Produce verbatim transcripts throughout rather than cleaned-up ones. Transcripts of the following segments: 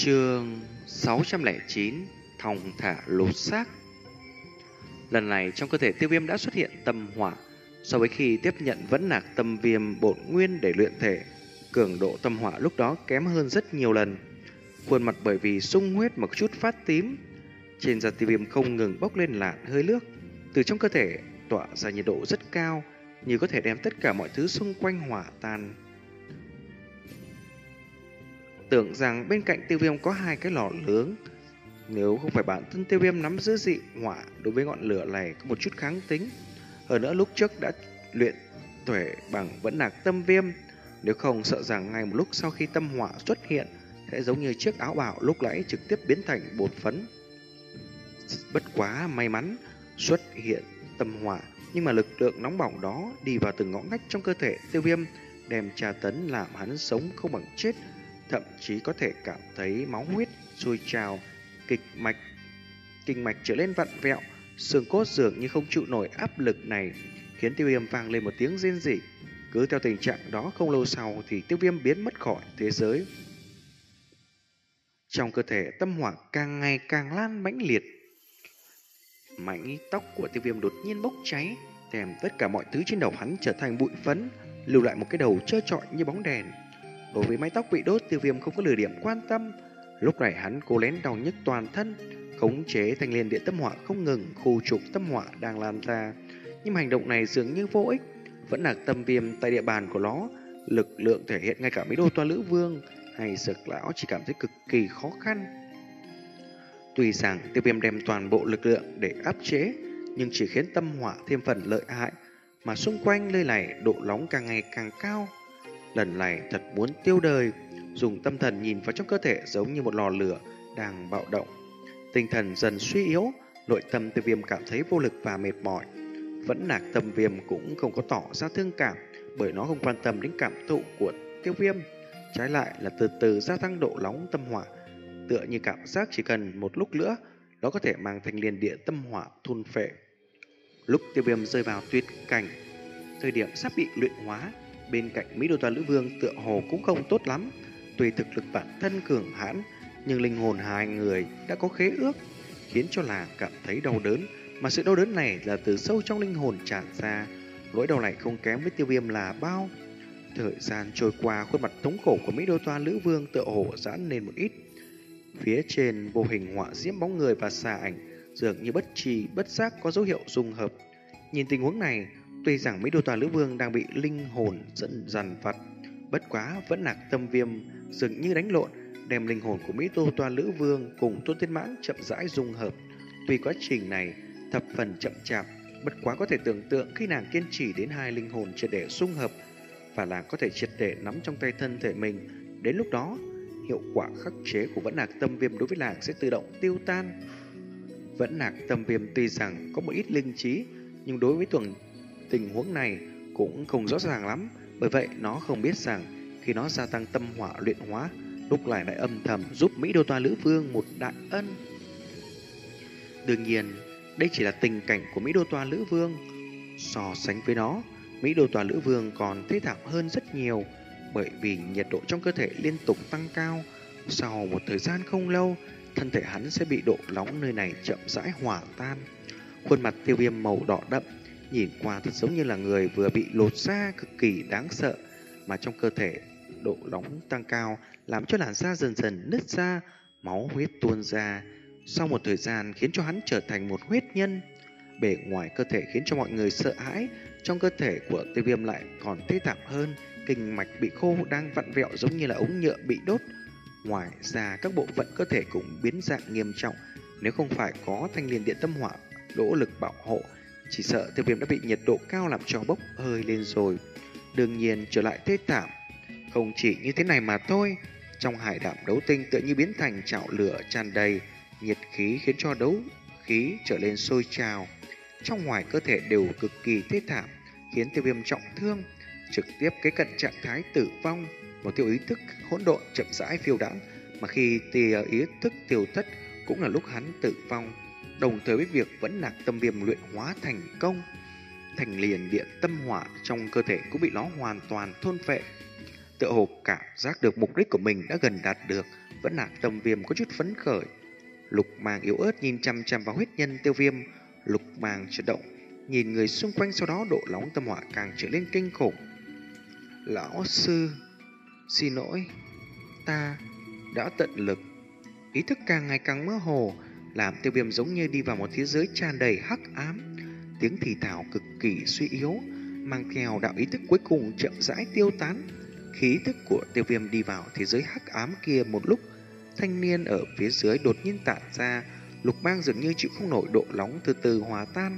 Chương sáu trăm lẻ chín Thong thả lột xác. Lần này trong cơ thể Tiêu Viêm đã xuất hiện tâm hỏa. So với khi tiếp nhận vẫn nạc tâm viêm bổn nguyên để luyện thể, cường độ tâm hỏa lúc đó kém hơn rất nhiều lần. Khuôn mặt bởi vì sung huyết một chút phát tím, trên da Tiêu Viêm không ngừng bốc lên làn hơi nước. Từ trong cơ thể tỏa ra nhiệt độ rất cao, như có thể đem tất cả mọi thứ xung quanh hỏa tan. Tưởng rằng bên cạnh Tiêu Viêm có hai cái lò nướng, nếu không phải bản thân Tiêu Viêm nắm giữ dị hỏa đối với ngọn lửa này có một chút kháng tính, hơn nữa lúc trước đã luyện tuệ bằng vẫn nạc tâm viêm, nếu không sợ rằng ngay một lúc sau khi tâm hỏa xuất hiện sẽ giống như chiếc áo bào lúc nãy trực tiếp biến thành bột phấn. Bất quá may mắn xuất hiện tâm hỏa, nhưng mà lực lượng nóng bỏng đó đi vào từng ngõ ngách trong cơ thể Tiêu Viêm, đem tra tấn làm hắn sống không bằng chết, thậm chí có thể cảm thấy máu huyết sôi trào, kịch mạch kinh mạch trở lên vặn vẹo, xương cốt dường như không chịu nổi áp lực này, khiến Tiêu Viêm vang lên một tiếng rên rỉ. Cứ theo tình trạng đó, không lâu sau thì Tiêu Viêm biến mất khỏi thế giới. Trong cơ thể tâm hỏa càng ngày càng lan mãnh liệt, mái tóc của Tiêu Viêm đột nhiên bốc cháy, kèm tất cả mọi thứ trên đầu hắn trở thành bụi phấn, lưu lại một cái đầu trơ trọi như bóng đèn. Đối với mái tóc bị đốt, Tiêu Viêm không có lười điểm quan tâm. Lúc này hắn cố lén đau nhức toàn thân, khống chế thanh liên điện tâm hỏa không ngừng khu trục tâm hỏa đang lan ra. Nhưng hành động này dường như vô ích, vẫn là tâm viêm tại địa bàn của nó, lực lượng thể hiện ngay cả mấy đô toa lữ vương hay Dược lão chỉ cảm thấy cực kỳ khó khăn. Tuy rằng Tiêu Viêm đem toàn bộ lực lượng để áp chế, nhưng chỉ khiến tâm hỏa thêm phần lợi hại, mà xung quanh nơi này độ nóng càng ngày càng cao. Lần này thật muốn tiêu đời, dùng tâm thần nhìn vào trong cơ thể giống như một lò lửa đang bạo động. Tinh thần dần suy yếu, nội tâm Tiêu Viêm cảm thấy vô lực và mệt mỏi. Vẫn nạc tâm viêm cũng không có tỏ ra thương cảm, bởi nó không quan tâm đến cảm thụ của Tiêu Viêm. Trái lại là từ từ gia tăng độ nóng tâm hỏa, tựa như cảm giác chỉ cần một lúc nữa nó có thể mang thanh liên địa tâm hỏa thôn phệ. Lúc Tiêu Viêm rơi vào tuyệt cảnh, thời điểm sắp bị luyện hóa, bên cạnh Mỹ Đô Toa Lữ Vương tựa hồ cũng không tốt lắm. Tuy thực lực bản thân cường hãn, nhưng linh hồn hai người đã có khế ước, khiến cho là cảm thấy đau đớn, mà sự đau đớn này là từ sâu trong linh hồn tràn ra. Nỗi đau này không kém với Tiêu Viêm là bao. Thời gian trôi qua, khuôn mặt thống khổ của Mỹ Đô Toa Lữ Vương tựa hồ giãn lên một ít. Phía trên vô hình họa diễm bóng người và xà ảnh dường như bất trì bất giác có dấu hiệu dung hợp. Nhìn tình huống này, tuy rằng Mỹ Đô Toa Lữ Vương đang bị linh hồn dẫn dằn vặt, bất quá vẫn nạc tâm viêm dường như đánh lộn, đem linh hồn của Mỹ Đô Toa Lữ Vương cùng Tôn Thiên Mãn chậm rãi dung hợp. Tuy quá trình này thập phần chậm chạp, bất quá có thể tưởng tượng khi nàng kiên trì đến hai linh hồn triệt để dung hợp và nàng có thể triệt để nắm trong tay thân thể mình, đến lúc đó hiệu quả khắc chế của vẫn nạc tâm viêm đối với nàng sẽ tự động tiêu tan. Vẫn nạc tâm viêm tuy rằng có một ít linh trí, nhưng đối với tuần tình huống này cũng không rõ ràng lắm, bởi vậy nó không biết rằng khi nó gia tăng tâm hỏa luyện hóa, lúc này lại âm thầm giúp Mỹ Đô Toa Lữ Vương một đại ân. Đương nhiên, đây chỉ là tình cảnh của Mỹ Đô Toa Lữ Vương. So sánh với nó, Mỹ Đô Toa Lữ Vương còn thê thảm hơn rất nhiều, bởi vì nhiệt độ trong cơ thể liên tục tăng cao. Sau một thời gian không lâu, thân thể hắn sẽ bị độ nóng nơi này chậm rãi hòa tan. Khuôn mặt Tiêu Viêm màu đỏ đậm, nhìn qua thật giống như là người vừa bị lột da, cực kỳ đáng sợ, mà trong cơ thể độ nóng tăng cao làm cho làn da dần dần nứt ra, máu huyết tuôn ra. Sau một thời gian khiến cho hắn trở thành một huyết nhân. Bề ngoài cơ thể khiến cho mọi người sợ hãi, trong cơ thể của Tiêu Viêm lại còn thê thảm hơn, kinh mạch bị khô đang vặn vẹo giống như là ống nhựa bị đốt. Ngoài ra các bộ phận cơ thể cũng biến dạng nghiêm trọng, nếu không phải có thanh liên điện tâm hỏa nỗ lực bảo hộ, chỉ sợ Tiêu Viêm đã bị nhiệt độ cao làm cho bốc hơi lên rồi. Đương nhiên trở lại thê thảm không chỉ như thế này mà thôi. Trong hải đàm đấu tinh tựa như biến thành chảo lửa tràn đầy, nhiệt khí khiến cho đấu khí trở lên sôi trào. Trong ngoài cơ thể đều cực kỳ thê thảm, khiến Tiêu Viêm trọng thương, trực tiếp kế cận trạng thái tử vong. Một tiêu ý thức hỗn độn chậm rãi phiêu đãng, mà khi tia ý thức tiêu thất cũng là lúc hắn tử vong. Đồng thời với việc vẫn nạc tâm viêm luyện hóa thành công, thành liền điện tâm hỏa trong cơ thể cũng bị nó hoàn toàn thôn phệ. tựa hồ cảm giác được mục đích của mình đã gần đạt được. Vẫn Nạc Tâm Viêm có chút phấn khởi. Lục Mang yếu ớt nhìn chăm chăm vào huyết nhân Tiêu Viêm. Lục Mang chợt động, nhìn người xung quanh, sau đó độ nóng tâm hỏa càng trở lên kinh khủng. Lão sư, xin lỗi, ta đã tận lực. Ý thức càng ngày càng mơ hồ, làm Tiêu Viêm giống như đi vào một thế giới tràn đầy hắc ám. Tiếng thì thào cực kỳ suy yếu, mang theo đạo ý thức cuối cùng chậm rãi tiêu tán. Khi ý thức của Tiêu Viêm đi vào thế giới hắc ám kia một lúc, thanh niên ở phía dưới đột nhiên tản ra. Lục Mang dường như chịu không nổi độ nóng, từ từ hòa tan.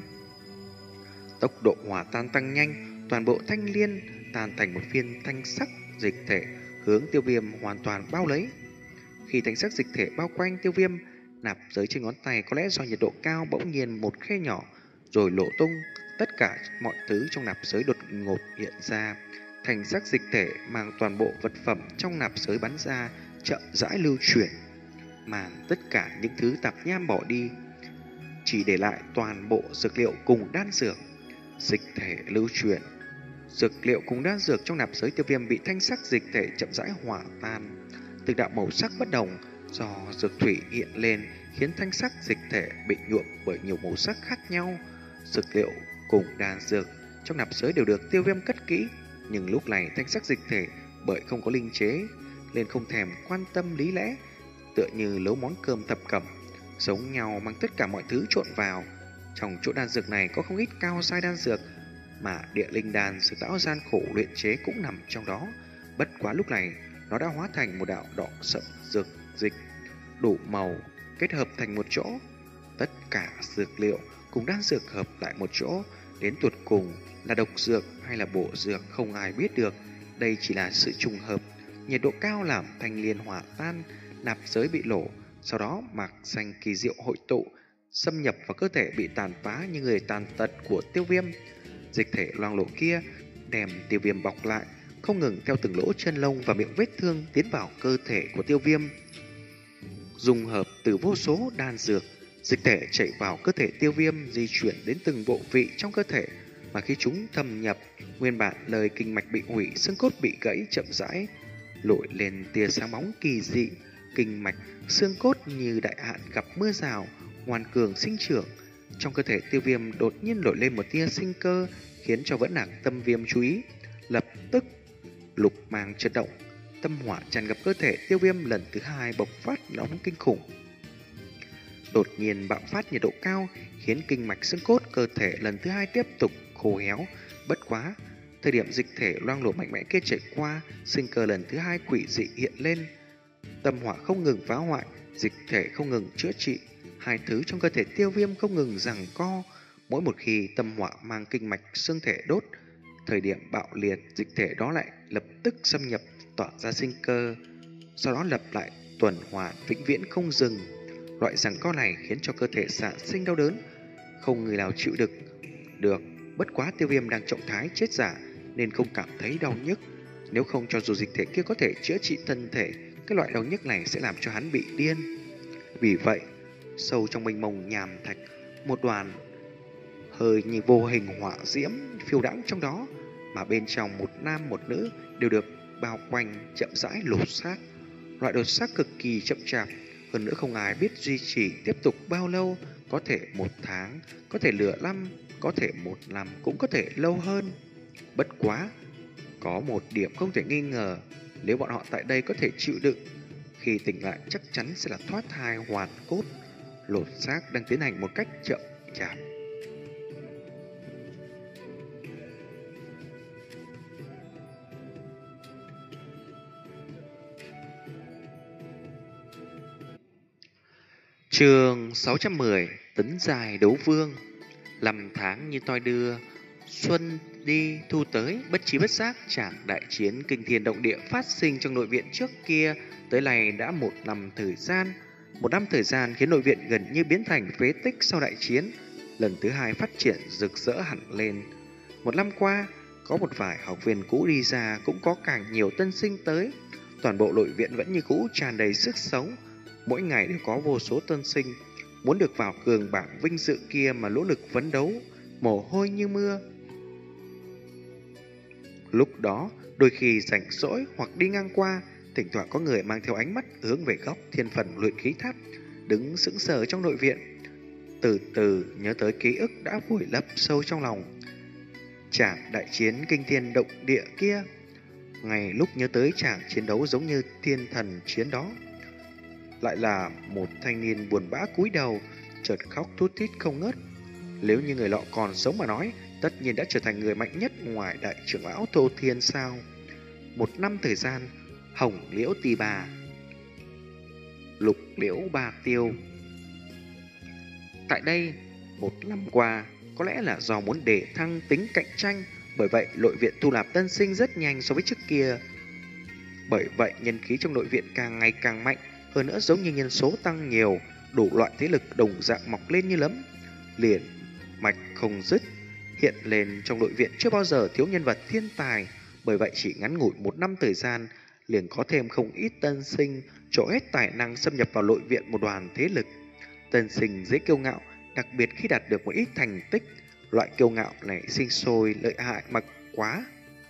Tốc độ hòa tan tăng nhanh, toàn bộ thanh liên tan thành một viên thanh sắc dịch thể hướng Tiêu Viêm hoàn toàn bao lấy. Khi thanh sắc dịch thể bao quanh Tiêu Viêm, nạp giới trên ngón tay có lẽ do nhiệt độ cao bỗng nhiên một khe nhỏ rồi lộ tung. Tất cả mọi thứ trong nạp giới đột ngột hiện ra. Thanh sắc dịch thể mang toàn bộ vật phẩm trong nạp giới bắn ra, chậm rãi lưu chuyển, mang tất cả những thứ tạp nham bỏ đi, chỉ để lại toàn bộ dược liệu cùng đan dược. Dịch thể lưu chuyển, dược liệu cùng đan dược trong nạp giới Tiêu Viêm bị thanh sắc dịch thể chậm rãi hòa tan. Từng đạo màu sắc bất đồng do dược thủy hiện lên, khiến thanh sắc dịch thể bị nhuộm bởi nhiều màu sắc khác nhau. Dược liệu cùng đan dược trong nạp giới đều được Tiêu Viêm cất kỹ, nhưng lúc này thanh sắc dịch thể bởi không có linh chế nên không thèm quan tâm lý lẽ, tựa như nấu món cơm thập cẩm, giống nhau mang tất cả mọi thứ trộn vào. Trong chỗ đan dược này có không ít cao giai đan dược, mà địa linh đan dược lão gian khổ luyện chế cũng nằm trong đó. Bất quá lúc này nó đã hóa thành một đạo đỏ sậm dược dịch đủ màu kết hợp thành một chỗ. Tất cả dược liệu cùng đan dược hợp lại một chỗ, đến tuột cùng là độc dược hay là bổ dược không ai biết được. Đây chỉ là sự trùng hợp. Nhiệt độ cao làm thanh liên hòa tan, nạp giới bị lổ, sau đó mạc xanh kỳ diệu hội tụ, xâm nhập vào cơ thể bị tàn phá như người tàn tật của Tiêu Viêm. Dịch thể loang lổ kia đem Tiêu Viêm bọc lại, không ngừng theo từng lỗ chân lông và miệng vết thương tiến vào cơ thể của Tiêu Viêm. Dùng hợp từ vô số đan dược, dịch thể chạy vào cơ thể Tiêu Viêm, di chuyển đến từng bộ vị trong cơ thể, mà khi chúng thâm nhập, nguyên bản lời kinh mạch bị hủy, xương cốt bị gãy chậm rãi nổi lên tia sáng bóng kỳ dị. Kinh mạch, xương cốt như đại hạn gặp mưa rào, ngoan cường sinh trưởng. Trong cơ thể Tiêu Viêm đột nhiên nổi lên một tia sinh cơ, khiến cho Vẫn Nạc Tâm Viêm chú ý. Lập tức Lục Mang chấn động, tâm hỏa tràn ngập cơ thể Tiêu Viêm, lần thứ hai bộc phát nóng kinh khủng. Đột nhiên bạo phát nhiệt độ cao, khiến kinh mạch xương cốt cơ thể lần thứ hai tiếp tục khô héo. Bất quá, thời điểm dịch thể loang lổ mạnh mẽ kia chạy qua, sinh cơ lần thứ hai quỷ dị hiện lên. Tâm hỏa không ngừng phá hoại, dịch thể không ngừng chữa trị, hai thứ trong cơ thể Tiêu Viêm không ngừng giằng co. Mỗi một khi tâm hỏa mang kinh mạch xương thể đốt, thời điểm bạo liệt, dịch thể đó lại lập tức xâm nhập, tỏa ra sinh cơ, sau đó lập lại tuần hoàn vĩnh viễn không dừng. Loại giằng co này khiến cho cơ thể sản sinh đau đớn, không người nào chịu được được. Bất quá Tiêu Viêm đang trọng thái chết giả nên không cảm thấy đau nhức. Nếu không, cho dù dịch thể kia có thể chữa trị thân thể, cái loại đau nhức này sẽ làm cho hắn bị điên. Vì vậy, sâu trong mênh mông nhàm thạch, một đoàn hơi như vô hình hỏa diễm phiêu đãng trong đó, mà bên trong một nam một nữ đều được bao quanh chậm rãi lột xác. Loại đột xác cực kỳ chậm chạp, hơn nữa không ai biết duy trì tiếp tục bao lâu, có thể một tháng, có thể nửa năm, có thể một năm, cũng có thể lâu hơn. Bất quá, có một điểm không thể nghi ngờ, nếu bọn họ tại đây có thể chịu đựng, khi tỉnh lại chắc chắn sẽ là thoát thai hoàn cốt. Lột xác đang tiến hành một cách chậm chạp. Chương sáu trăm mười, tấn dài đấu vương. Năm tháng như toi đưa, xuân đi thu tới, bất trí bất giác chàng đại chiến kinh thiên động địa phát sinh trong nội viện trước kia tới nay đã một năm thời gian. Một năm thời gian khiến nội viện gần như biến thành phế tích sau đại chiến, lần thứ hai phát triển rực rỡ hẳn lên. Một năm qua, có một vài học viên cũ đi ra, cũng có càng nhiều tân sinh tới. Toàn bộ nội viện vẫn như cũ tràn đầy sức sống, mỗi ngày đều có vô số tân sinh muốn được vào cường bảng vinh dự kia mà nỗ lực phấn đấu, mồ hôi như mưa. Lúc đó, đôi khi rảnh rỗi hoặc đi ngang qua, thỉnh thoảng có người mang theo ánh mắt hướng về góc thiên phần luyện khí tháp, đứng sững sờ trong nội viện. Từ từ nhớ tới ký ức đã vùi lấp sâu trong lòng. Tràng đại chiến kinh thiên động địa kia, ngay lúc nhớ tới tràng chiến đấu giống như thiên thần chiến đó, lại là một thanh niên buồn bã cúi đầu, chợt khóc thút thít không ngớt. Nếu như người lọ còn sống mà nói, tất nhiên đã trở thành người mạnh nhất ngoài đại trưởng lão Tô Thiên sao. Một năm thời gian, hồng liễu tì bà, lục liễu ba tiêu. Tại đây, một năm qua, có lẽ là do muốn để thăng tính cạnh tranh, bởi vậy nội viện thu nạp tân sinh rất nhanh so với trước kia. Bởi vậy nhân khí trong nội viện càng ngày càng mạnh, hơn nữa giống như nhân số tăng nhiều, đủ loại thế lực đồng dạng mọc lên như lấm, liền mạch không dứt. Hiện lên trong nội viện chưa bao giờ thiếu nhân vật thiên tài, bởi vậy chỉ ngắn ngủi một năm thời gian, liền có thêm không ít tân sinh trổ hết tài năng xâm nhập vào nội viện một đoàn thế lực. Tân sinh dễ kiêu ngạo, đặc biệt khi đạt được một ít thành tích, loại kiêu ngạo này sinh sôi lợi hại mặc quá.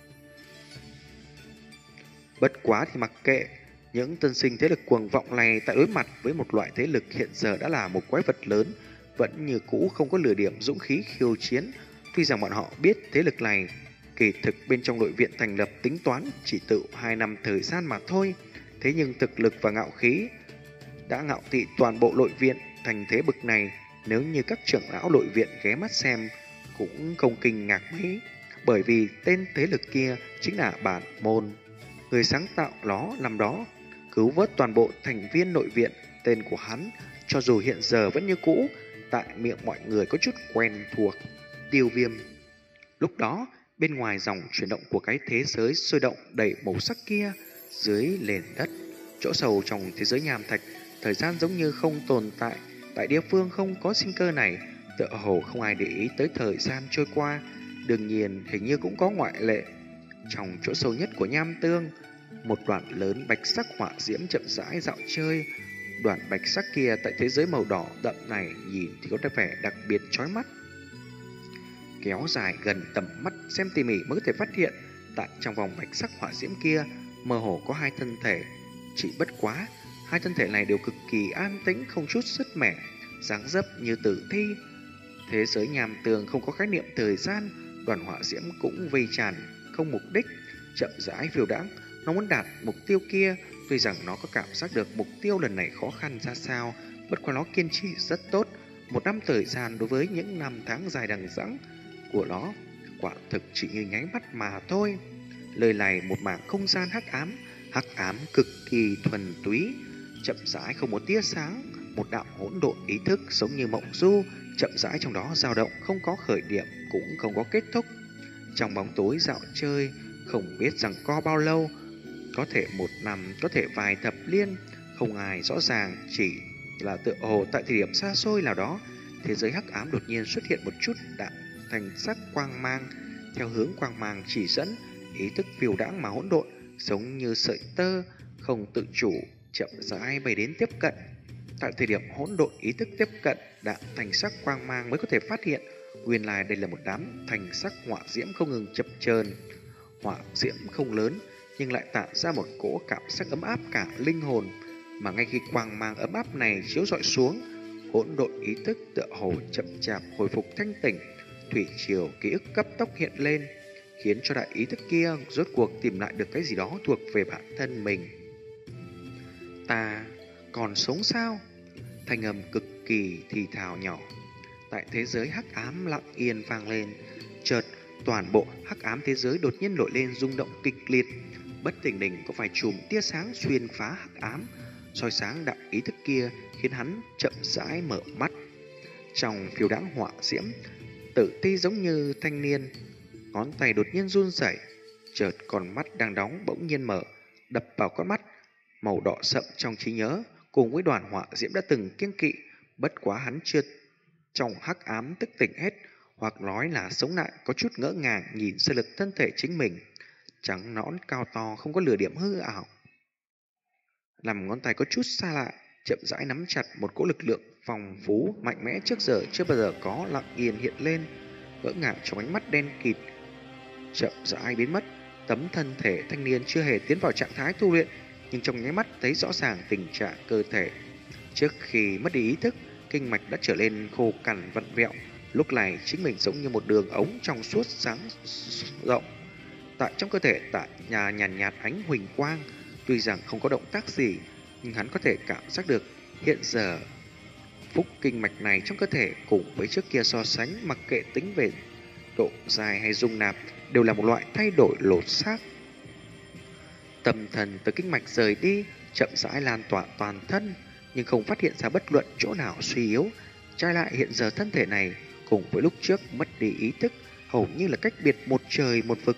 Bất quá thì mặc kệ, những tân sinh thế lực cuồng vọng này tại đối mặt với một loại thế lực hiện giờ đã là một quái vật lớn, vẫn như cũ không có lừa điểm dũng khí khiêu chiến. Tuy rằng bọn họ biết thế lực này kỳ thực bên trong nội viện thành lập tính toán chỉ tự hai năm thời gian mà thôi, thế nhưng thực lực và ngạo khí đã ngạo thị toàn bộ nội viện. Thành thế bực này, nếu như các trưởng lão nội viện ghé mắt xem cũng không kinh ngạc mấy, bởi vì tên thế lực kia chính là bản môn, người sáng tạo nó năm đó, cứu vớt toàn bộ thành viên nội viện. Tên của hắn cho dù hiện giờ vẫn như cũ tại miệng mọi người có chút quen thuộc, Tiêu Viêm. Lúc đó bên ngoài dòng chuyển động của cái thế giới sôi động đầy màu sắc kia, dưới nền đất chỗ sâu trong thế giới nham thạch, thời gian giống như không tồn tại. Tại địa phương không có sinh cơ này, tựa hồ không ai để ý tới thời gian trôi qua. Đương nhiên hình như cũng có ngoại lệ. Trong chỗ sâu nhất của nham tương, một đoàn lớn bạch sắc hỏa diễm chậm rãi dạo chơi. Đoàn bạch sắc kia tại thế giới màu đỏ đậm này nhìn thì có vẻ đặc biệt chói mắt. Kéo dài gần tầm mắt xem tỉ mỉ mới có thể phát hiện, tại trong vòng bạch sắc hỏa diễm kia mơ hồ có hai thân thể. Chỉ bất quá, hai thân thể này đều cực kỳ an tĩnh, không chút sứt mẻ, dáng dấp như tử thi. Thế giới nham tường không có khái niệm thời gian, đoàn hỏa diễm cũng vây tràn không mục đích, chậm rãi phiêu đãng. Nó muốn đạt mục tiêu kia, tuy rằng nó có cảm giác được mục tiêu lần này khó khăn ra sao, bất quá nó kiên trì rất tốt. Một năm thời gian đối với những năm tháng dài đằng đẵng của nó, quả thực chỉ như nháy mắt mà thôi. Lời này một mảng không gian hắc ám, hắc ám cực kỳ thuần túy, chậm rãi không một tia sáng, một đạo hỗn độn ý thức giống như mộng du, chậm rãi trong đó dao động, không có khởi điểm cũng không có kết thúc. Trong bóng tối dạo chơi, không biết rằng co bao lâu, có thể một năm, có thể vài thập niên, không ai rõ ràng, chỉ là tựa hồ tại thời điểm xa xôi nào đó, thế giới hắc ám đột nhiên xuất hiện một chút đạn thành sắc quang mang. Theo hướng quang mang chỉ dẫn, ý thức phiêu đãng mà hỗn độn, giống như sợi tơ, không tự chủ, chậm rãi bay đến tiếp cận. Tại thời điểm hỗn độn ý thức tiếp cận, đạn thành sắc quang mang mới có thể phát hiện, nguyên lai đây là một đám thành sắc hỏa diễm không ngừng chập chờn. Hỏa diễm không lớn, nhưng lại tạo ra một cỗ cảm giác ấm áp cả linh hồn. Mà ngay khi quang mang ấm áp này chiếu rọi xuống, hỗn độn ý thức tựa hồ chậm chạp hồi phục thanh tỉnh, thủy triều ký ức cấp tốc hiện lên, khiến cho đại ý thức kia rốt cuộc tìm lại được cái gì đó thuộc về bản thân mình. Ta còn sống sao? Thanh âm cực kỳ thì thào nhỏ tại thế giới hắc ám lặng yên vang lên. Chợt toàn bộ hắc ám thế giới đột nhiên nổi lên rung động kịch liệt, bất thình lình có vài chùm tia sáng xuyên phá hắc ám, soi sáng đại ý thức kia, khiến hắn chậm rãi mở mắt. Trong phiêu đãng hỏa diễm, Tử Ti giống như thanh niên, ngón tay đột nhiên run rẩy, chợt con mắt đang đóng bỗng nhiên mở, đập vào con mắt màu đỏ sậm trong trí nhớ, cùng với đoàn hỏa diễm đã từng kiêng kỵ. Bất quá hắn chưa trong hắc ám thức tỉnh hết, hoặc nói là sống lại, có chút ngỡ ngàng nhìn sơ lực thân thể chính mình, trắng nõn cao to, không có lửa điểm hư ảo. Làm ngón tay có chút xa lạ, chậm rãi nắm chặt một cỗ lực lượng phong phú mạnh mẽ trước giờ chưa bao giờ có, lặng yên hiện lên, ngỡ ngàng trong ánh mắt đen kịt, chậm rãi biến mất. Tấm thân thể thanh niên chưa hề tiến vào trạng thái tu luyện, nhưng trong nháy mắt thấy rõ ràng tình trạng cơ thể. Trước khi mất đi ý thức, kinh mạch đã trở nên khô cằn vặn vẹo. Lúc này chính mình giống như một đường ống trong suốt sáng rộng. Tại trong cơ thể tại nhà nhàn nhạt ánh huỳnh quang, tuy rằng không có động tác gì, nhưng hắn có thể cảm giác được hiện giờ phúc kinh mạch này trong cơ thể cùng với trước kia so sánh, mặc kệ tính về độ dài hay dung nạp, đều là một loại thay đổi lột xác. Tâm thần từ kinh mạch rời đi, chậm rãi lan tỏa toàn thân, nhưng không phát hiện ra bất luận chỗ nào suy yếu. Trái lại hiện giờ thân thể này cùng với lúc trước mất đi ý thức, hầu như là cách biệt một trời một vực.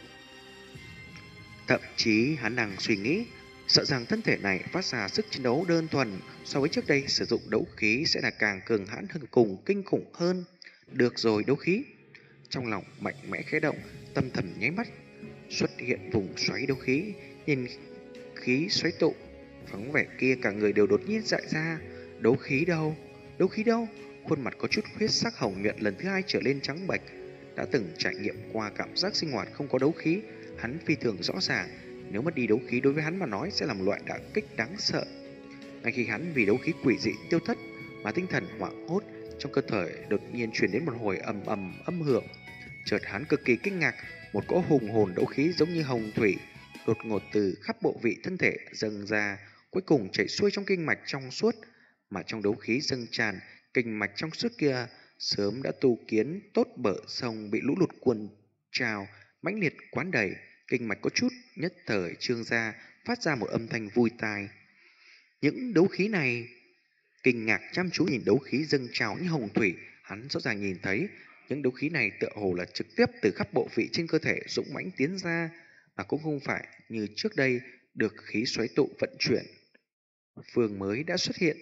Thậm chí hắn đang suy nghĩ, sợ rằng thân thể này phát ra sức chiến đấu đơn thuần so với trước đây sử dụng đấu khí sẽ là càng cường hãn hơn cùng kinh khủng hơn. Được rồi, đấu khí. Trong lòng mạnh mẽ khẽ động, tâm thần nháy mắt xuất hiện vùng xoáy đấu khí, nhìn khí xoáy tụ, phóng vẻ kia cả người đều đột nhiên dại ra. Đấu khí đâu? Đấu khí đâu? Khuôn mặt có chút huyết sắc hồng nhuận lần thứ hai trở lên trắng bệch. Đã từng trải nghiệm qua cảm giác sinh hoạt không có đấu khí, hắn phi thường rõ ràng, nếu mất đi đấu khí đối với hắn mà nói sẽ là một loại đả kích đáng sợ. Ngay khi hắn vì đấu khí quỷ dị tiêu thất mà tinh thần hoảng hốt, trong cơ thể đột nhiên truyền đến một hồi ầm ầm âm hưởng. Chợt hắn cực kỳ kinh ngạc, một cỗ hùng hồn đấu khí giống như hồng thủy đột ngột từ khắp bộ vị thân thể dâng ra, cuối cùng chảy xuôi trong kinh mạch trong suốt. Mà trong đấu khí dâng tràn, kinh mạch trong suốt kia sớm đã tu kiến tốt bờ sông bị lũ lụt cuồn trào mãnh liệt quán đầy, kinh mạch có chút nhất thời trương ra, phát ra một âm thanh vui tai. Những đấu khí này, kinh ngạc chăm chú nhìn đấu khí dâng trào như hồng thủy, hắn rõ ràng nhìn thấy những đấu khí này tựa hồ là trực tiếp từ khắp bộ vị trên cơ thể dũng mãnh tiến ra, mà cũng không phải như trước đây được khí xoáy tụ vận chuyển. Phương mới đã xuất hiện,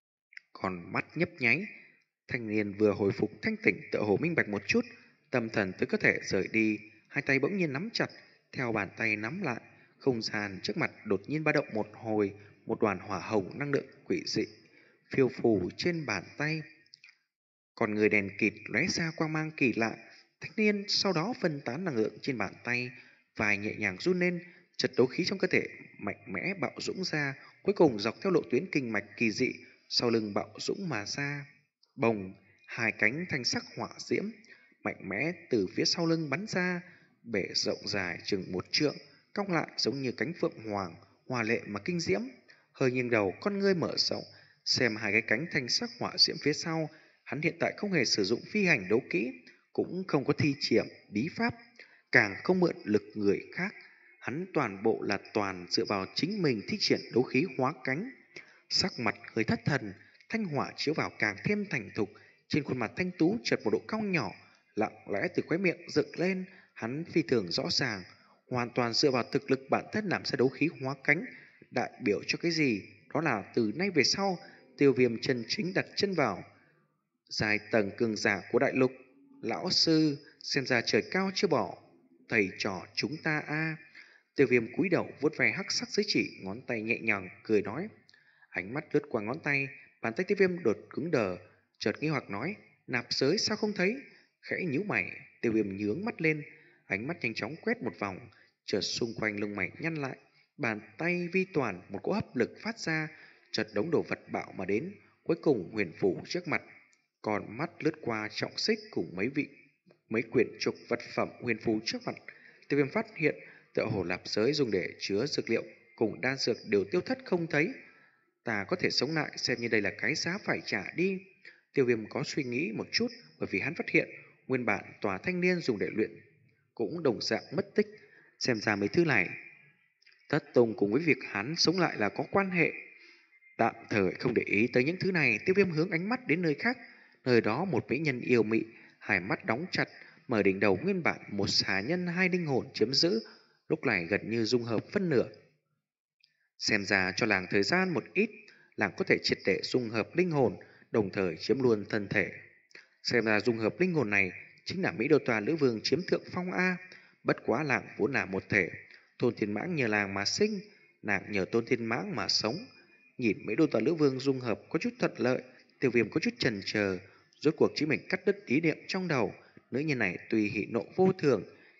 còn mắt nhấp nháy, thanh niên vừa hồi phục thanh tỉnh tựa hồ minh bạch một chút, tâm thần từ cơ thể rời đi, hai tay bỗng nhiên nắm chặt, theo bàn tay nắm lại, không gian trước mặt đột nhiên ba động một hồi, một đoàn hỏa hồng năng lượng quỷ dị phiêu phù trên bàn tay. Còn người đèn kịt lóe ra quang mang kỳ lạ, thanh niên sau đó phân tán năng lượng trên bàn tay, vài nhẹ nhàng run lên, chợt đấu khí trong cơ thể mạnh mẽ bạo dũng ra, cuối cùng dọc theo lộ tuyến kinh mạch kỳ dị sau lưng bạo dũng mà ra. Bồng, hai cánh thanh sắc hỏa diễm mạnh mẽ từ phía sau lưng bắn ra, bể rộng dài chừng một trượng, cong lại giống như cánh phượng hoàng, hòa lệ mà kinh diễm. Hơi nghiêng đầu, con ngươi mở rộng, xem hai cái cánh thanh sắc hỏa diễm phía sau. Hắn hiện tại không hề sử dụng phi hành đấu kỹ, cũng không có thi triển bí pháp, càng không mượn lực người khác. Hắn toàn bộ là toàn dựa vào chính mình thi triển đấu khí hóa cánh. Sắc mặt hơi thất thần, thanh hỏa chiếu vào càng thêm thành thục, trên khuôn mặt thanh tú chợt một độ cong nhỏ, lặng lẽ từ khóe miệng dựng lên. Hắn phi thường rõ ràng, hoàn toàn dựa vào thực lực bản thân làm ra đấu khí hóa cánh. Đại biểu cho cái gì? Đó là từ nay về sau, Tiêu Viêm chân chính đặt chân vào dài tầng cường giả của đại lục. Lão sư, xem ra trời cao chưa bỏ thầy trò chúng ta a. Tiêu Viêm cúi đầu vuốt ve hắc sắc giới chỉ, ngón tay nhẹ nhàng cười nói. Ánh mắt lướt qua ngón tay, bàn tay Tiêu Viêm đột cứng đờ, chợt nghi hoặc nói, nạp giới sao không thấy? Khẽ nhíu mày, Tiêu Viêm nhướng mắt lên, ánh mắt nhanh chóng quét một vòng, chợt xung quanh lông mày nhăn lại, bàn tay vi toàn một cỗ hấp lực phát ra, chợt đống đồ vật bạo mà đến, cuối cùng huyền phủ trước mặt. Còn mắt lướt qua trọng xích cùng mấy vị mấy quyển trục vật phẩm huyền phù trước mặt, Tiêu Viêm phát hiện tựa hồ lạp giới dùng để chứa dược liệu cùng đan dược đều tiêu thất không thấy. Ta có thể sống lại, xem như đây là cái giá phải trả đi. Tiêu Viêm có suy nghĩ một chút, bởi vì hắn phát hiện nguyên bản tòa thanh niên dùng để luyện cũng đồng dạng mất tích. Xem ra mấy thứ này tất tùng cùng với việc hắn sống lại là có quan hệ. Tạm thời không để ý tới những thứ này, Tiêu Viêm hướng ánh mắt đến nơi khác. Nơi đó một mỹ nhân yêu mị, hai mắt đóng chặt, mở đỉnh đầu nguyên bản một xà nhân hai linh hồn chiếm giữ, lúc này gần như dung hợp phân nửa. Xem ra cho làng thời gian một ít, làng có thể triệt để dung hợp linh hồn, đồng thời chiếm luôn thân thể. Xem ra dung hợp linh hồn này chính là Mỹ Đô Tòa Lữ Vương chiếm thượng phong a. Bất quá làng vốn là một thể, Tôn Thiên Mãng nhờ làng mà sinh, nàng nhờ Tôn Thiên Mãng mà sống. Nhìn Mỹ Đô Tòa Lữ Vương dung hợp có chút thuận lợi, Tiêu Viêm có chút chần chờ, rốt cuộc chính mình cắt đứt ý niệm trong đầu. Nữ nhân này tùy hỉ nộ vô thường,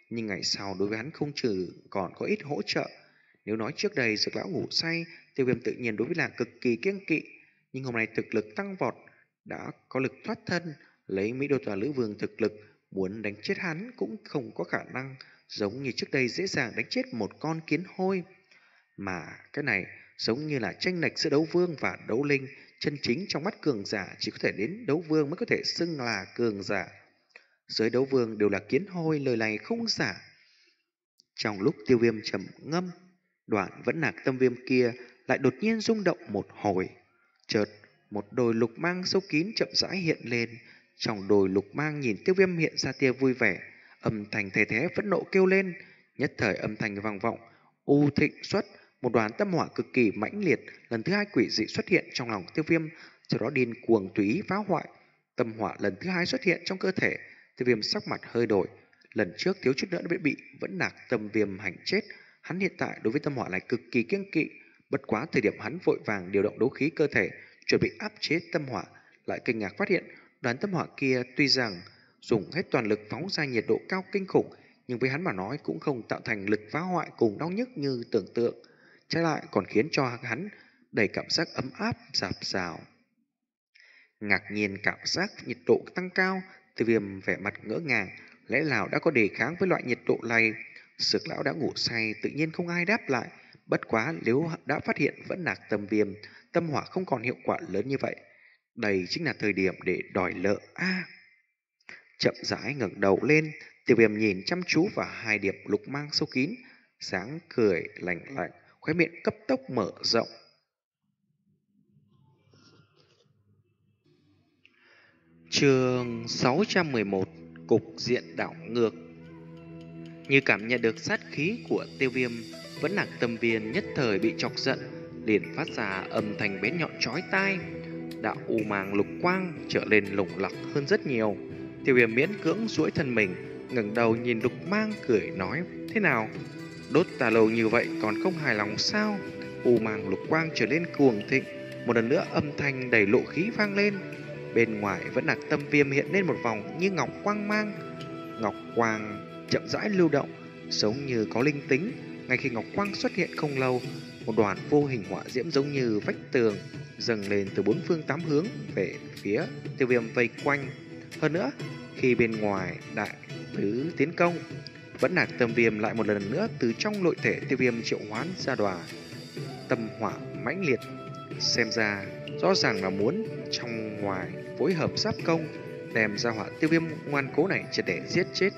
nhưng ngày sau đối với hắn không trừ còn có ít hỗ trợ. Nếu nói trước đây Dược lão ngủ say, Tiêu Viêm tự nhiên đối với nàng cực kỳ kiêng kỵ, nhưng hôm nay thực lực tăng vọt, đã có lực thoát thân, lấy Mỹ Đô Tòa Lữ Vương thực lực, muốn đánh chết hắn cũng không có khả năng, giống như trước đây dễ dàng đánh chết một con kiến hôi. Mà cái này giống như là tranh lệch giữa đấu vương và đấu linh, chân chính trong mắt cường giả chỉ có thể đến đấu vương mới có thể xưng là cường giả. Dưới đấu vương đều là kiến hôi, lời này không giả. Trong lúc Tiêu Viêm trầm ngâm, đoạn vẫn nạc tâm viêm kia lại đột nhiên rung động một hồi. Chợt một đồi lục mang sâu kín chậm rãi hiện lên. Trong đồi lục mang nhìn Tiêu Viêm hiện ra tia vui vẻ, âm thanh thề thé phẫn nộ kêu lên. Nhất thời âm thanh vang vọng, u thịnh xuất, một đoàn tâm hỏa cực kỳ mãnh liệt lần thứ hai quỷ dị xuất hiện trong lòng Tiêu Viêm, sau đó điên cuồng tùy ý phá hoại. Tâm hỏa lần thứ hai xuất hiện trong cơ thể, Tiêu Viêm sắc mặt hơi đổi. Lần trước thiếu chút nữa đã bị bị vẫn nạc tâm viêm hành chết, hắn hiện tại đối với tâm hỏa này cực kỳ kiêng kỵ. Bất quá thời điểm hắn vội vàng điều động đấu khí cơ thể chuẩn bị áp chế tâm hỏa, lại kinh ngạc phát hiện đoàn tâm hỏa kia tuy rằng dùng hết toàn lực phóng ra nhiệt độ cao kinh khủng, nhưng với hắn mà nói cũng không tạo thành lực phá hoại cùng đau nhức như tưởng tượng, trái lại còn khiến cho hắn đầy cảm giác ấm áp rạp rào. Ngạc nhiên cảm giác nhiệt độ tăng cao, Tiêu Viêm vẻ mặt ngỡ ngàng, lẽ nào đã có đề kháng với loại nhiệt độ này? Dược lão đã ngủ say, tự nhiên không ai đáp lại. Bất quá nếu đã phát hiện vẫn nạc tâm viêm, tâm hỏa không còn hiệu quả lớn như vậy, đây chính là thời điểm để đòi nợ a. À, chậm rãi ngẩng đầu lên, Tiêu Viêm nhìn chăm chú vào hai điểm lục mang sâu kín, sáng cười lạnh lạnh, khóe miệng cấp tốc mở rộng. Chương sáu trăm mười một, cục diện đảo ngược. Như cảm nhận được sát khí của Tiêu Viêm, vẫn nạc tâm viên nhất thời bị chọc giận, liền phát ra âm thanh bén nhọn chói tai. Đạo u màng lục quang trở lên lủng lặc hơn rất nhiều. Tiêu Viêm miễn cưỡng duỗi thân mình, ngẩng đầu nhìn lục mang cười nói: thế nào, đốt ta lâu như vậy còn không hài lòng sao? U màng lục quang trở lên cuồng thịnh, một lần nữa âm thanh đầy lộ khí vang lên. Bên ngoài vẫn nạc tâm viêm hiện lên một vòng như ngọc quang mang. Ngọc quang chậm rãi lưu động, giống như có linh tính. Ngay khi ngọc quang xuất hiện không lâu, một đoàn vô hình hỏa diễm giống như vách tường dâng lên từ bốn phương tám hướng về phía Tiêu Viêm vây quanh. Hơn nữa, khi bên ngoài đại tứ tiến công, vẫn nạc tâm viêm lại một lần nữa từ trong nội thể Tiêu Viêm triệu hoán ra đòa tâm hỏa mãnh liệt. Xem ra rõ ràng là muốn trong ngoài phối hợp giáp công, đem ra hỏa Tiêu Viêm ngoan cố này triệt để giết chết.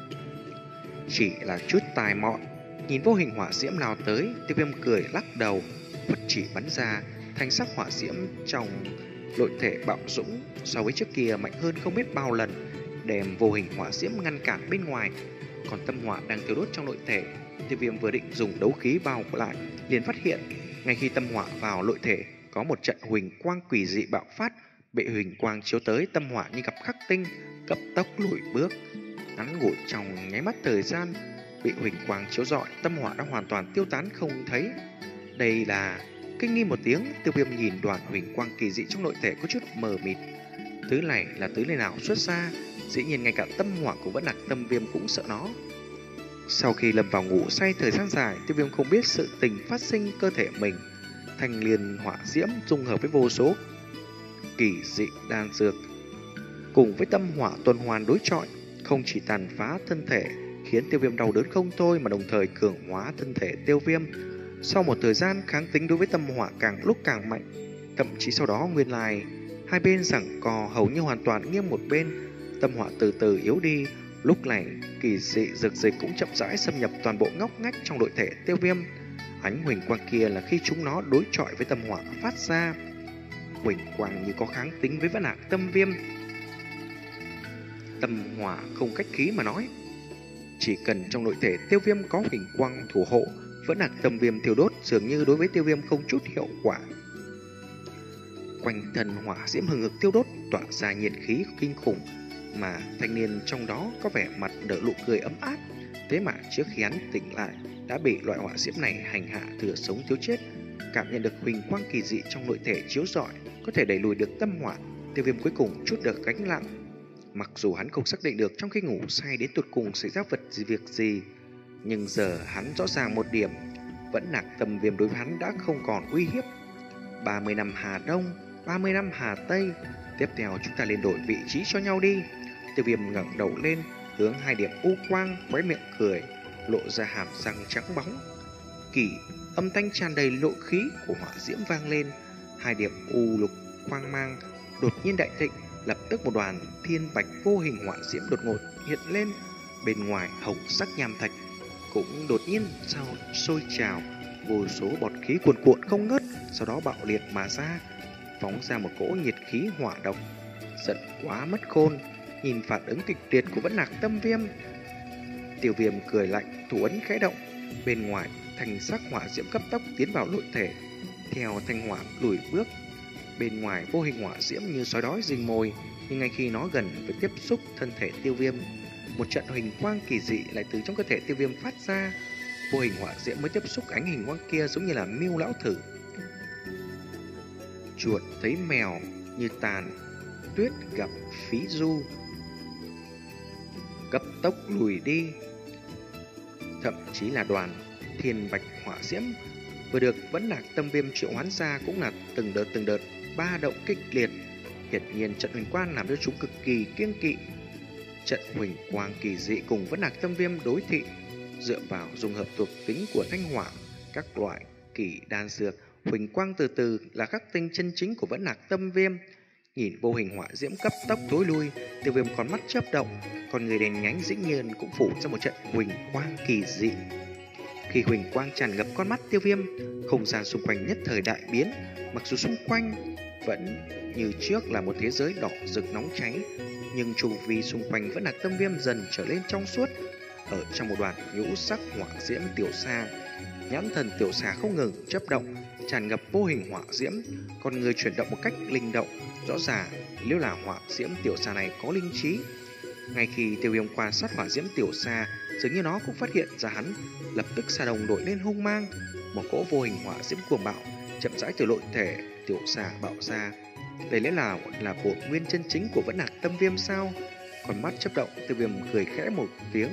Chỉ là chút tài mọn, nhìn vô hình hỏa diễm nào tới, Tiêu Viêm cười lắc đầu, vật chỉ bắn ra, thanh sắc hỏa diễm trong nội thể bạo dũng so với trước kia mạnh hơn không biết bao lần, đem vô hình hỏa diễm ngăn cản bên ngoài. Còn tâm hỏa đang thiêu đốt trong nội thể, Tiêu Viêm vừa định dùng đấu khí bao lại, liền phát hiện ngay khi tâm hỏa vào nội thể, có một trận huỳnh quang quỷ dị bạo phát. Bị huỳnh quang chiếu tới, tâm hỏa như gặp khắc tinh, cấp tốc lùi bước. Ngắn ngủi trong nháy mắt thời gian, bị huỳnh quang chiếu rọi, tâm hỏa đã hoàn toàn tiêu tán không thấy. Đây là... Kinh nghi một tiếng, Tiêu Viêm nhìn đoàn huỳnh quang kỳ dị trong nội thể có chút mờ mịt. Thứ này là thứ nơi nào xuất ra? Dĩ nhiên ngay cả tâm hỏa của vẫn nạc tâm viêm cũng sợ nó. Sau khi lâm vào ngủ say thời gian dài, Tiêu Viêm không biết sự tình phát sinh cơ thể mình. Thanh liên hỏa diễm dung hợp với vô số kỳ dị đan dược, cùng với tâm hỏa tuần hoàn đối chọi, không chỉ tàn phá thân thể khiến Tiêu Viêm đau đớn không thôi, mà đồng thời cường hóa thân thể Tiêu Viêm. Sau một thời gian, kháng tính đối với tâm hỏa càng lúc càng mạnh, thậm chí sau đó nguyên lai hai bên giằng co hầu như hoàn toàn nghiêng một bên, tâm hỏa từ từ yếu đi. Lúc này kỳ dị dược dịch cũng chậm rãi xâm nhập toàn bộ ngóc ngách trong nội thể Tiêu Viêm. Ánh huỳnh quang kia là khi chúng nó đối chọi với tâm hỏa phát ra. Huỳnh quang như có kháng tính với vẫn nạc tâm viêm. Tâm hỏa không cách khí mà nói, chỉ cần trong nội thể Tiêu Viêm có huỳnh quang thủ hộ, vẫn nạc tâm viêm thiêu đốt dường như đối với Tiêu Viêm không chút hiệu quả. Quanh thân hỏa diễm hừng hực tiêu đốt, tỏa ra nhiệt khí kinh khủng, mà thanh niên trong đó có vẻ mặt nở nụ cười ấm áp. Thế mà trước khi hắn tỉnh lại đã bị loại hỏa diễm này hành hạ thừa sống thiếu chết. Cảm nhận được huỳnh quang kỳ dị trong nội thể chiếu rọi, có thể đẩy lùi được tâm hỏa, Tiêu Viêm cuối cùng chút được gánh nặng. Mặc dù hắn không xác định được trong khi ngủ say đến tột cùng xảy ra vật gì việc gì, nhưng giờ hắn rõ ràng một điểm, vẫn Nạc Tâm Viêm đối với hắn đã không còn uy hiếp. ba mươi năm Hà Đông, ba mươi năm Hà Tây, tiếp theo chúng ta lên đổi vị trí cho nhau đi. Tiêu Viêm ngẩng đầu lên, hướng hai điểm u quang, khóe miệng cười, lộ ra hàm răng trắng bóng. Kỳ, âm thanh tràn đầy lộ khí của hỏa diễm vang lên, hai điểm u lục quang mang đột nhiên đại thịnh, lập tức một đoàn thiên bạch vô hình hỏa diễm đột ngột hiện lên, bên ngoài hồng sắc nham thạch cũng đột nhiên sao sôi trào, vô số bọt khí cuồn cuộn không ngớt, sau đó bạo liệt mà ra, phóng ra một cỗ nhiệt khí hỏa độc. Giận quá mất khôn, nhìn phản ứng kịch liệt của Vẫn Nạc Tâm Viêm, Tiêu Viêm cười lạnh, thủ ấn khẽ động, bên ngoài thành sắc hỏa diễm cấp tốc tiến vào nội thể. Theo thanh hỏa lùi bước, bên ngoài vô hình hỏa diễm như sói đói rình mồi, nhưng ngay khi nó gần với tiếp xúc thân thể Tiêu Viêm, một trận huỳnh quang kỳ dị lại từ trong cơ thể Tiêu Viêm phát ra. Vô hình hỏa diễm mới tiếp xúc ánh hình quang kia giống như là miêu lão thử. Chuột thấy mèo như tàn tuyết gặp phí du, cấp tốc lùi đi. Thậm chí là đoàn thiên bạch hỏa diễm vừa được Vẫn Nạc Tâm Viêm triệu hoán ra cũng là từng đợt từng đợt ba động kịch liệt. Hiển nhiên trận huỳnh quang làm cho chúng cực kỳ kiêng kỵ. Trận huỳnh quang kỳ dị cùng Vẫn Nạc Tâm Viêm đối thị, dựa vào dung hợp thuộc tính của thanh hỏa, các loại kỳ đan dược, huỳnh quang từ từ là khắc tinh chân chính của Vẫn Nạc Tâm Viêm. Nhìn vô hình hỏa diễm cấp tốc thối lui, Tiêu Viêm con mắt chớp động, còn người đèn nhánh dĩ nhiên cũng phủ ra một trận huỳnh quang kỳ dị. Khi huỳnh quang tràn ngập con mắt Tiêu Viêm, không gian xung quanh nhất thời đại biến. Mặc dù xung quanh vẫn như trước là một thế giới đỏ rực nóng cháy, nhưng chu vi xung quanh vẫn là Tâm Viêm dần trở lên trong suốt. Ở trong một đoàn nhũ sắc hỏa diễm tiểu xa, nhãn thần tiểu xà không ngừng chớp động, tràn ngập vô hình hỏa diễm, con người chuyển động một cách linh động. Rõ ràng nếu là hỏa diễm tiểu xà này có linh trí. Ngay khi Tiêu Viêm quan sát hỏa diễm tiểu xà, dường như nó cũng phát hiện ra hắn, lập tức xà đồng đổi lên hung mang. Một cỗ vô hình hỏa diễm cuồng bạo chậm rãi từ nội thể tiểu xà bạo ra. Đây lẽ là là bổn nguyên chân chính của Vẫn Nạc Tâm Viêm sao? Con mắt chớp động, Tiêu Viêm cười khẽ một tiếng.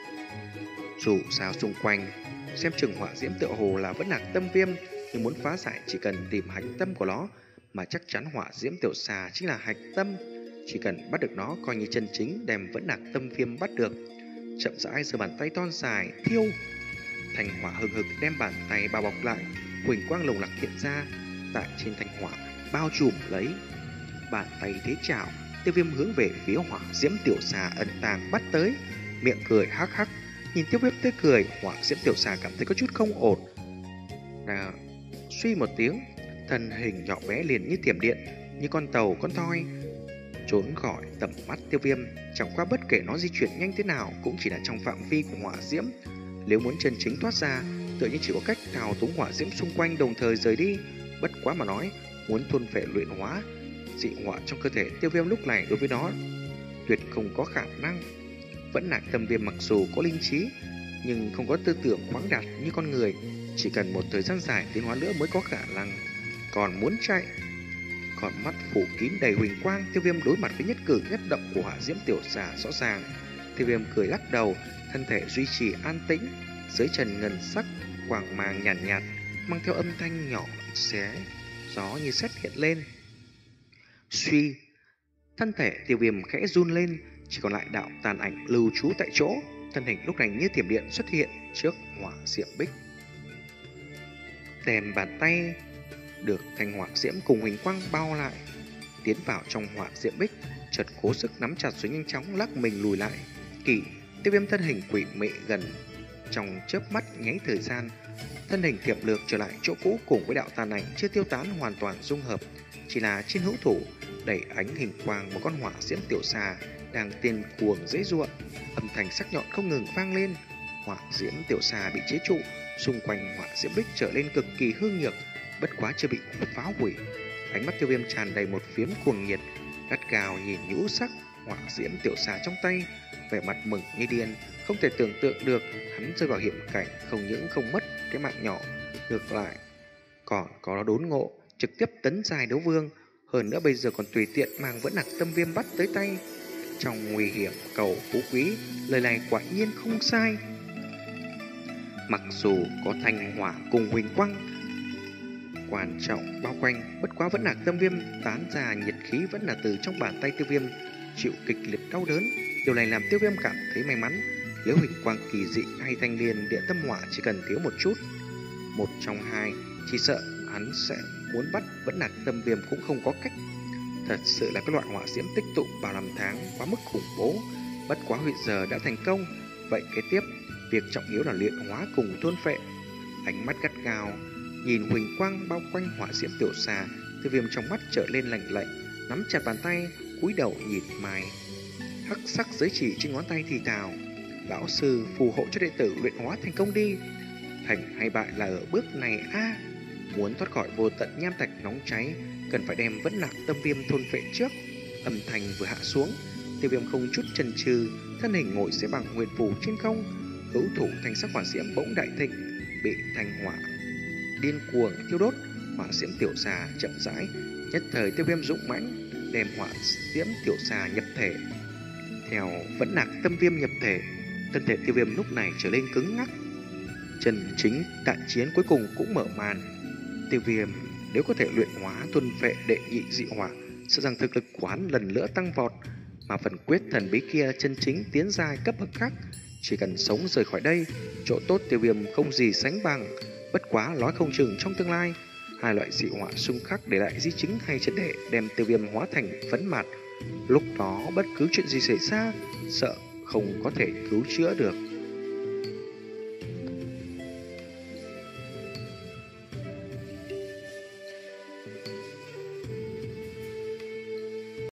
Dù sao xung quanh xem chừng hỏa diễm tựa hồ là Vẫn Nạc Tâm Viêm, nhưng muốn phá giải chỉ cần tìm hạch tâm của nó, mà chắc chắn hỏa diễm tiểu xà chính là hạch tâm. Chỉ cần bắt được nó coi như chân chính đem Vẫn Nạc Tâm Viêm bắt được. Chậm rãi giơ bàn tay thon dài thiêu, thành hỏa hừng hực đem bàn tay bao bọc lại, huỳnh quang lồng lặc hiện ra tại trên thành hỏa bao trùm lấy. Bàn tay thế chảo, Tiêu Viêm hướng về phía hỏa diễm tiểu xà ẩn tàng bắt tới, miệng cười hắc hắc. Nhìn Tiêu Viêm tươi cười, hỏa diễm tiểu xà cảm thấy có chút không ổn. À, suy một tiếng, thân hình nhỏ bé liền như thiểm điện, như con tàu con thoi trốn khỏi tầm mắt Tiêu Viêm. Chẳng qua bất kể nó di chuyển nhanh thế nào cũng chỉ là trong phạm vi của hỏa diễm. Nếu muốn chân chính thoát ra, tựa như chỉ có cách thao túng hỏa diễm xung quanh đồng thời rời đi. Bất quá mà nói, muốn thôn phệ luyện hóa dị hỏa trong cơ thể Tiêu Viêm lúc này đối với nó tuyệt không có khả năng. Vẫn Nạc Tâm Viêm mặc dù có linh trí, nhưng không có tư tưởng khoáng đạt như con người, chỉ cần một thời gian dài tiến hóa nữa mới có khả năng. Còn muốn chạy, còn mắt phủ kín đầy huỳnh quang, Tiêu Viêm đối mặt với nhất cử nhất động của hỏa diễm tiểu xà rõ ràng. Tiêu Viêm cười lắc đầu, thân thể duy trì an tĩnh, dưới trần ngân sắc quang mang nhàn nhạt, nhạt, mang theo âm thanh nhỏ xé gió như sét hiện lên. Suy, thân thể Tiêu Viêm khẽ run lên, chỉ còn lại đạo tàn ảnh lưu trú tại chỗ. Thân hình lúc này như thiểm điện xuất hiện trước hỏa diễm bích. Đèn bàn tay được thanh hỏa diễm cùng huỳnh quang bao lại, tiến vào trong hỏa diễm bích, chợt cố sức nắm chặt rồi nhanh chóng lắc mình lùi lại. Kỳ, Tiêu Viêm thân hình quỷ mị gần trong chớp mắt nháy thời gian, thân hình thiểm lược trở lại chỗ cũ cùng với đạo tàn ảnh chưa tiêu tán hoàn toàn dung hợp, chỉ là trên hữu thủ đẩy ánh hình quang một con hỏa diễm tiểu xà đang tiên cuồng dễ dụa, âm thanh sắc nhọn không ngừng vang lên. Hỏa diễm tiểu xà bị chế trụ, xung quanh hỏa diễm bích trở lên cực kỳ hư nhược, bất quá chưa bị phá hủy. Ánh mắt Tiêu Viêm tràn đầy một phiếm cuồng nhiệt, gắt gao nhìn nhũ sắc hỏa diễm tiểu xà trong tay, vẻ mặt mừng như điên, không thể tưởng tượng được hắn rơi vào hiểm cảnh không những không mất cái mạng nhỏ, ngược lại còn có đốn ngộ, trực tiếp tấn giai đấu vương, hơn nữa bây giờ còn tùy tiện mang Vẫn Nạc Tâm Viêm bắt tới tay. trong nguy hiểm cầu phú quý, lời này quả nhiên không sai. Mặc dù có thanh hỏa cùng huỳnh quang quan trọng bao quanh, bất quá vẫn là Tâm Viêm tán ra nhiệt khí vẫn là từ trong bàn tay Tiêu Viêm chịu kịch liệt đau đớn. Điều này làm Tiêu Viêm cảm thấy may mắn. Nếu huỳnh quang kỳ dị hay thanh liên địa tâm hỏa chỉ cần thiếu một chút, một trong hai, chỉ sợ hắn sẽ muốn bắt vẫn là Tâm Viêm cũng không có cách. Thật sự là cái loại hỏa diễm tích tụ bao năm tháng quá mức khủng bố. Bất quá hiện giờ đã thành công, vậy kế tiếp việc trọng yếu là luyện hóa cùng thôn phệ. Ánh mắt gắt gao nhìn huỳnh quang bao quanh hỏa diễm tiểu xà, Tiêu Viêm trong mắt trở lên lạnh lạnh, nắm chặt bàn tay, cúi đầu nhìn Mai. Hắc sắc giới chỉ trên ngón tay thì thào: lão sư phù hộ cho đệ tử luyện hóa thành công đi. Thành hay bại là ở bước này a. À, muốn thoát khỏi vô tận nham thạch nóng cháy, cần phải đem vẫn lạc Tâm Viêm thôn phệ trước. Âm thanh vừa hạ xuống, Tiêu Viêm không chút chần chừ, thân hình ngồi xếp bằng nguyên phù trên không, hữu thủ thanh sắc hỏa diễm bỗng đại thịnh, bị thanh hỏa điên cuồng thiêu đốt. Hỏa diễm tiểu xà chậm rãi, nhất thời Tiêu Viêm dũng mãnh đem hỏa diễm tiểu xà nhập thể. Theo vẫn lạc Tâm Viêm nhập thể, thân thể Tiêu Viêm lúc này trở lên cứng ngắc. Chân chính đại chiến cuối cùng cũng mở màn. Tiêu Viêm nếu có thể luyện hóa tuân phệ đệ nhị dị hỏa, sợ rằng thực lực của hắn lần nữa tăng vọt, mà phần quyết thần bí kia chân chính tiến ra cấp bậc khác. Chỉ cần sống rời khỏi đây, chỗ tốt Tiêu Viêm không gì sánh bằng. Bất quá nói không chừng trong tương lai, hai loại dị hỏa xung khắc để lại di chứng hay triệt để đem Tiêu Viêm hóa thành phấn mạt. Lúc đó bất cứ chuyện gì xảy ra, sợ không có thể cứu chữa được.